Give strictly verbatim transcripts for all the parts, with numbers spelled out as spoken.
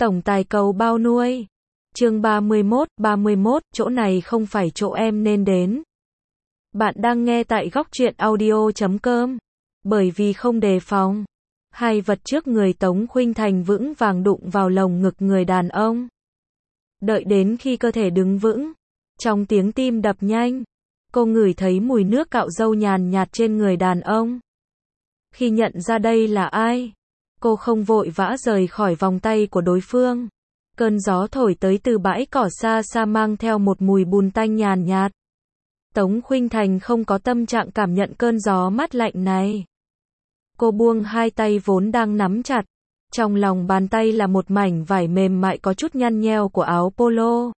Tổng tài cầu bao nuôi. Chương ba mươi mốt, ba mươi mốt, chỗ này không phải chỗ em nên đến. Bạn đang nghe tại góc truyện audio chấm com. Bởi vì không đề phòng, hai vật trước người Tống Khuynh Thành vững vàng đụng vào lồng ngực người đàn ông. Đợi đến khi cơ thể đứng vững, trong tiếng tim đập nhanh, cô ngửi thấy mùi nước cạo râu nhàn nhạt trên người đàn ông. Khi nhận ra đây là ai, cô không vội vã rời khỏi vòng tay của đối phương. Cơn gió thổi tới từ bãi cỏ xa xa mang theo một mùi bùn tanh nhàn nhạt. Tống Khuynh Thành không có tâm trạng cảm nhận cơn gió mát lạnh này. Cô buông hai tay vốn đang nắm chặt. Trong lòng bàn tay là một mảnh vải mềm mại có chút nhăn nheo của áo polo.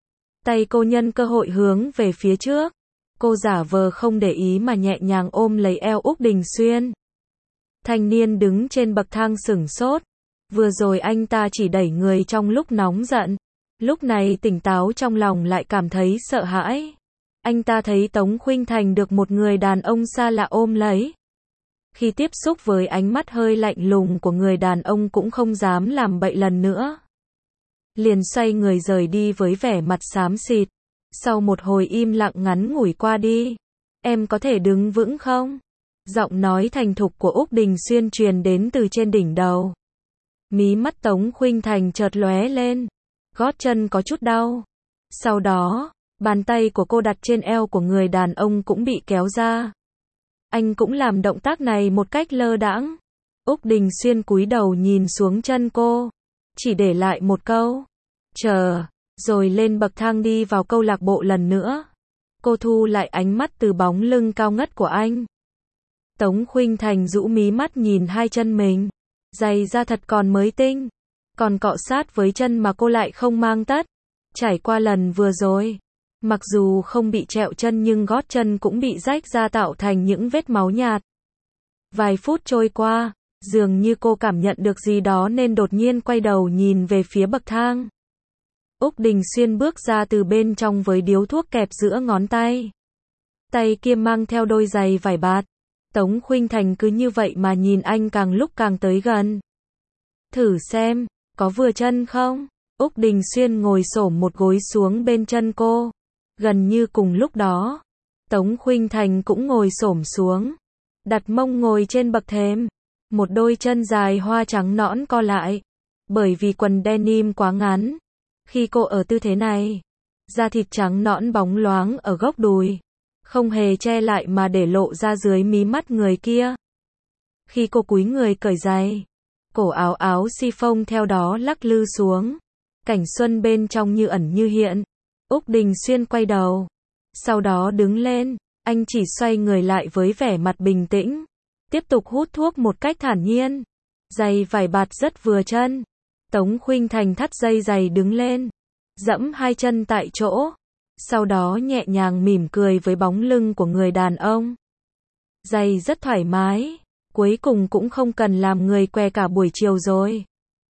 Tay cô nhân cơ hội hướng về phía trước. Cô giả vờ không để ý mà nhẹ nhàng ôm lấy eo Úc Đình Xuyên. Thanh niên đứng trên bậc thang sửng sốt. Vừa rồi anh ta chỉ đẩy người trong lúc nóng giận. Lúc này tỉnh táo trong lòng lại cảm thấy sợ hãi. Anh ta thấy Tống Khuynh Thành được một người đàn ông xa lạ ôm lấy. Khi tiếp xúc với ánh mắt hơi lạnh lùng của người đàn ông cũng không dám làm bậy lần nữa. Liền xoay người rời đi với vẻ mặt xám xịt. Sau một hồi im lặng ngắn ngủi qua đi. Em có thể đứng vững không? Giọng nói thành thục của Úc Đình Xuyên truyền đến từ trên đỉnh đầu. Mí mắt Tống Khuynh Thành chợt lóe lên. Gót chân có chút đau. Sau đó, bàn tay của cô đặt trên eo của người đàn ông cũng bị kéo ra. Anh cũng làm động tác này một cách lơ đãng. Úc Đình Xuyên cúi đầu nhìn xuống chân cô. Chỉ để lại một câu. Chờ. Rồi lên bậc thang đi vào câu lạc bộ lần nữa. Cô thu lại ánh mắt từ bóng lưng cao ngất của anh. Tống Khuynh Thành rũ mí mắt nhìn hai chân mình. Giày da thật còn mới tinh. Còn cọ sát với chân mà cô lại không mang tất. Trải qua lần vừa rồi. Mặc dù không bị trẹo chân nhưng gót chân cũng bị rách ra tạo thành những vết máu nhạt. Vài phút trôi qua, dường như cô cảm nhận được gì đó nên đột nhiên quay đầu nhìn về phía bậc thang. Úc Đình Xuyên bước ra từ bên trong với điếu thuốc kẹp giữa ngón tay. Tay kia mang theo đôi giày vải bạt. Tống Khuynh Thành cứ như vậy mà nhìn anh càng lúc càng tới gần. Thử xem, có vừa chân không? Úc Đình Xuyên ngồi xổm một gối xuống bên chân cô. Gần như cùng lúc đó, Tống Khuynh Thành cũng ngồi xổm xuống. Đặt mông ngồi trên bậc thềm. Một đôi chân dài hoa trắng nõn co lại. Bởi vì quần denim quá ngắn. Khi cô ở tư thế này, da thịt trắng nõn bóng loáng ở góc đùi. Không hề che lại mà để lộ ra dưới mí mắt người kia. Khi cô cúi người cởi giày, cổ áo áo si-phông theo đó lắc lư xuống. Cảnh xuân bên trong như ẩn như hiện. Úc Đình Xuyên quay đầu. Sau đó đứng lên, anh chỉ xoay người lại với vẻ mặt bình tĩnh. Tiếp tục hút thuốc một cách thản nhiên. Giày vải bạt rất vừa chân. Tống Khuynh Thành thắt dây giày đứng lên. Dẫm hai chân tại chỗ. Sau đó nhẹ nhàng mỉm cười với bóng lưng của người đàn ông. Giày rất thoải mái. Cuối cùng cũng không cần làm người què cả buổi chiều rồi.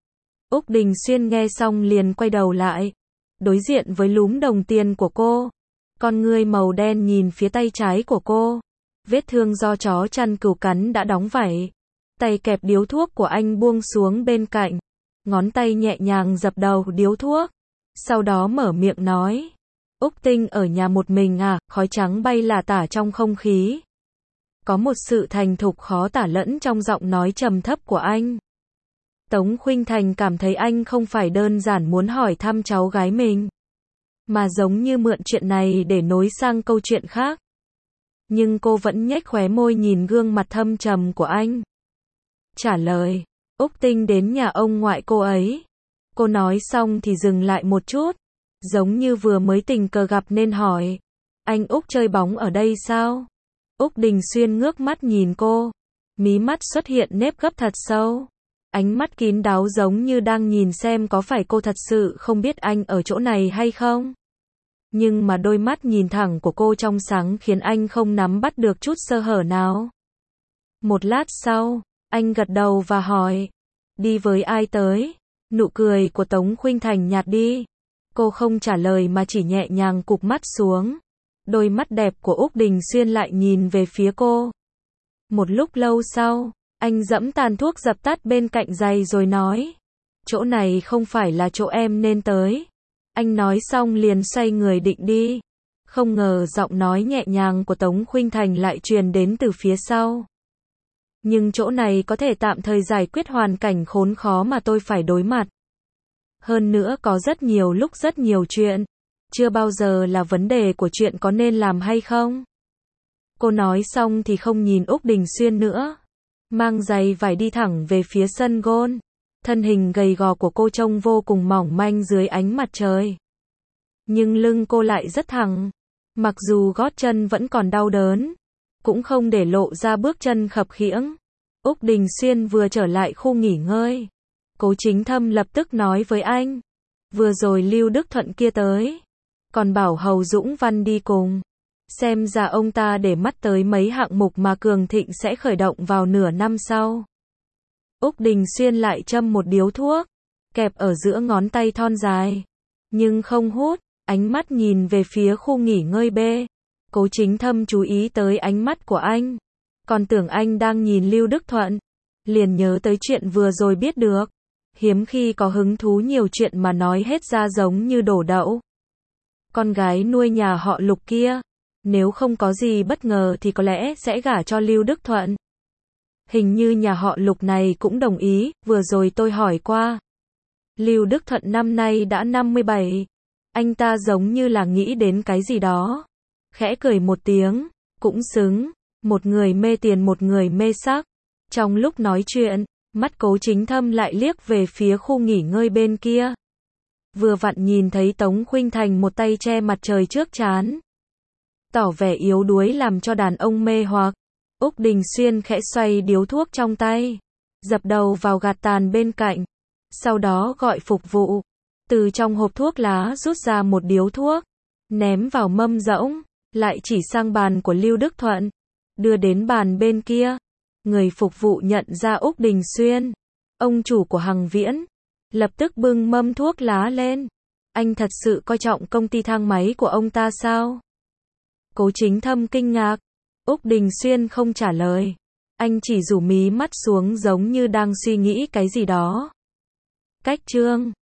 Úc Đình Xuyên nghe xong liền quay đầu lại. Đối diện với lúm đồng tiền của cô. Con ngươi màu đen nhìn phía tay trái của cô. Vết thương do chó chăn cừu cắn đã đóng vảy. Tay kẹp điếu thuốc của anh buông xuống bên cạnh. Ngón tay nhẹ nhàng dập đầu điếu thuốc. Sau đó mở miệng nói. Úc Tinh ở nhà một mình à? Khói trắng bay lả tả trong không khí. Có một sự thành thục khó tả lẫn trong giọng nói trầm thấp của anh. Tống Khuynh Thành cảm thấy anh không phải đơn giản muốn hỏi thăm cháu gái mình, mà giống như mượn chuyện này để nối sang câu chuyện khác. Nhưng cô vẫn nhếch khóe môi nhìn gương mặt thâm trầm của anh. Trả lời, Úc Tinh đến nhà ông ngoại cô ấy. Cô nói xong thì dừng lại một chút, giống như vừa mới tình cờ gặp nên hỏi. Anh Úc chơi bóng ở đây sao? Úc Đình Xuyên ngước mắt nhìn cô. Mí mắt xuất hiện nếp gấp thật sâu. Ánh mắt kín đáo giống như đang nhìn xem có phải cô thật sự không biết anh ở chỗ này hay không. Nhưng mà đôi mắt nhìn thẳng của cô trong sáng khiến anh không nắm bắt được chút sơ hở nào. Một lát sau, anh gật đầu và hỏi. Đi với ai tới? Nụ cười của Tống Khuynh Thành nhạt đi. Cô không trả lời mà chỉ nhẹ nhàng cụp mắt xuống. Đôi mắt đẹp của Úc Đình Xuyên lại nhìn về phía cô. Một lúc lâu sau, anh dẫm tàn thuốc dập tắt bên cạnh giày rồi nói. chỗ này không phải là chỗ em nên tới. Anh nói xong liền xoay người định đi. Không ngờ giọng nói nhẹ nhàng của Tống Khuynh Thành lại truyền đến từ phía sau. Nhưng chỗ này có thể tạm thời giải quyết hoàn cảnh khốn khó mà tôi phải đối mặt. Hơn nữa có rất nhiều lúc rất nhiều chuyện. Chưa bao giờ là vấn đề của chuyện có nên làm hay không. Cô nói xong thì không nhìn Úc Đình Xuyên nữa. Mang giày vải đi thẳng về phía sân golf. Thân hình gầy gò của cô trông vô cùng mỏng manh dưới ánh mặt trời. Nhưng lưng cô lại rất thẳng. Mặc dù gót chân vẫn còn đau đớn, cũng không để lộ ra bước chân khập khiễng. Úc Đình Xuyên vừa trở lại khu nghỉ ngơi. Cố Chính Thâm lập tức nói với anh. Vừa rồi Lưu Đức Thuận kia tới. Còn bảo Hầu Dũng Văn đi cùng. Xem ra ông ta để mắt tới mấy hạng mục mà Cường Thịnh sẽ khởi động vào nửa năm sau. Úc Đình Xuyên lại châm một điếu thuốc, kẹp ở giữa ngón tay thon dài. Nhưng không hút, ánh mắt nhìn về phía khu nghỉ ngơi B. Cố Chính Thâm chú ý tới ánh mắt của anh. Còn tưởng anh đang nhìn Lưu Đức Thuận. Liền nhớ tới chuyện vừa rồi biết được. Hiếm khi có hứng thú nhiều chuyện mà nói hết ra giống như đổ đậu. Con gái nuôi nhà họ Lục kia, nếu không có gì bất ngờ thì có lẽ sẽ gả cho Lưu Đức Thuận. Hình như nhà họ Lục này cũng đồng ý, vừa rồi tôi hỏi qua. Lưu Đức Thuận năm nay đã năm mươi bảy. Anh ta giống như là nghĩ đến cái gì đó. Khẽ cười một tiếng, cũng xứng. Một người mê tiền một người mê sắc. Trong lúc nói chuyện, mắt Cố Chính Thâm lại liếc về phía khu nghỉ ngơi bên kia. Vừa vặn nhìn thấy Tống Khuynh Thành một tay che mặt trời trước trán. Tỏ vẻ yếu đuối làm cho đàn ông mê hoặc. Úc Đình Xuyên khẽ xoay điếu thuốc trong tay. Dập đầu vào gạt tàn bên cạnh. Sau đó gọi phục vụ. Từ trong hộp thuốc lá rút ra một điếu thuốc. Ném vào mâm rỗng. Lại chỉ sang bàn của Lưu Đức Thuận. Đưa đến bàn bên kia. Người phục vụ nhận ra Úc Đình Xuyên. Ông chủ của Hằng Viễn. Lập tức bưng mâm thuốc lá lên. Anh thật sự coi trọng công ty thang máy của ông ta sao? Cố Chính Thâm kinh ngạc. Úc Đình Xuyên không trả lời. Anh chỉ rủ mí mắt xuống giống như đang suy nghĩ cái gì đó. Cách chương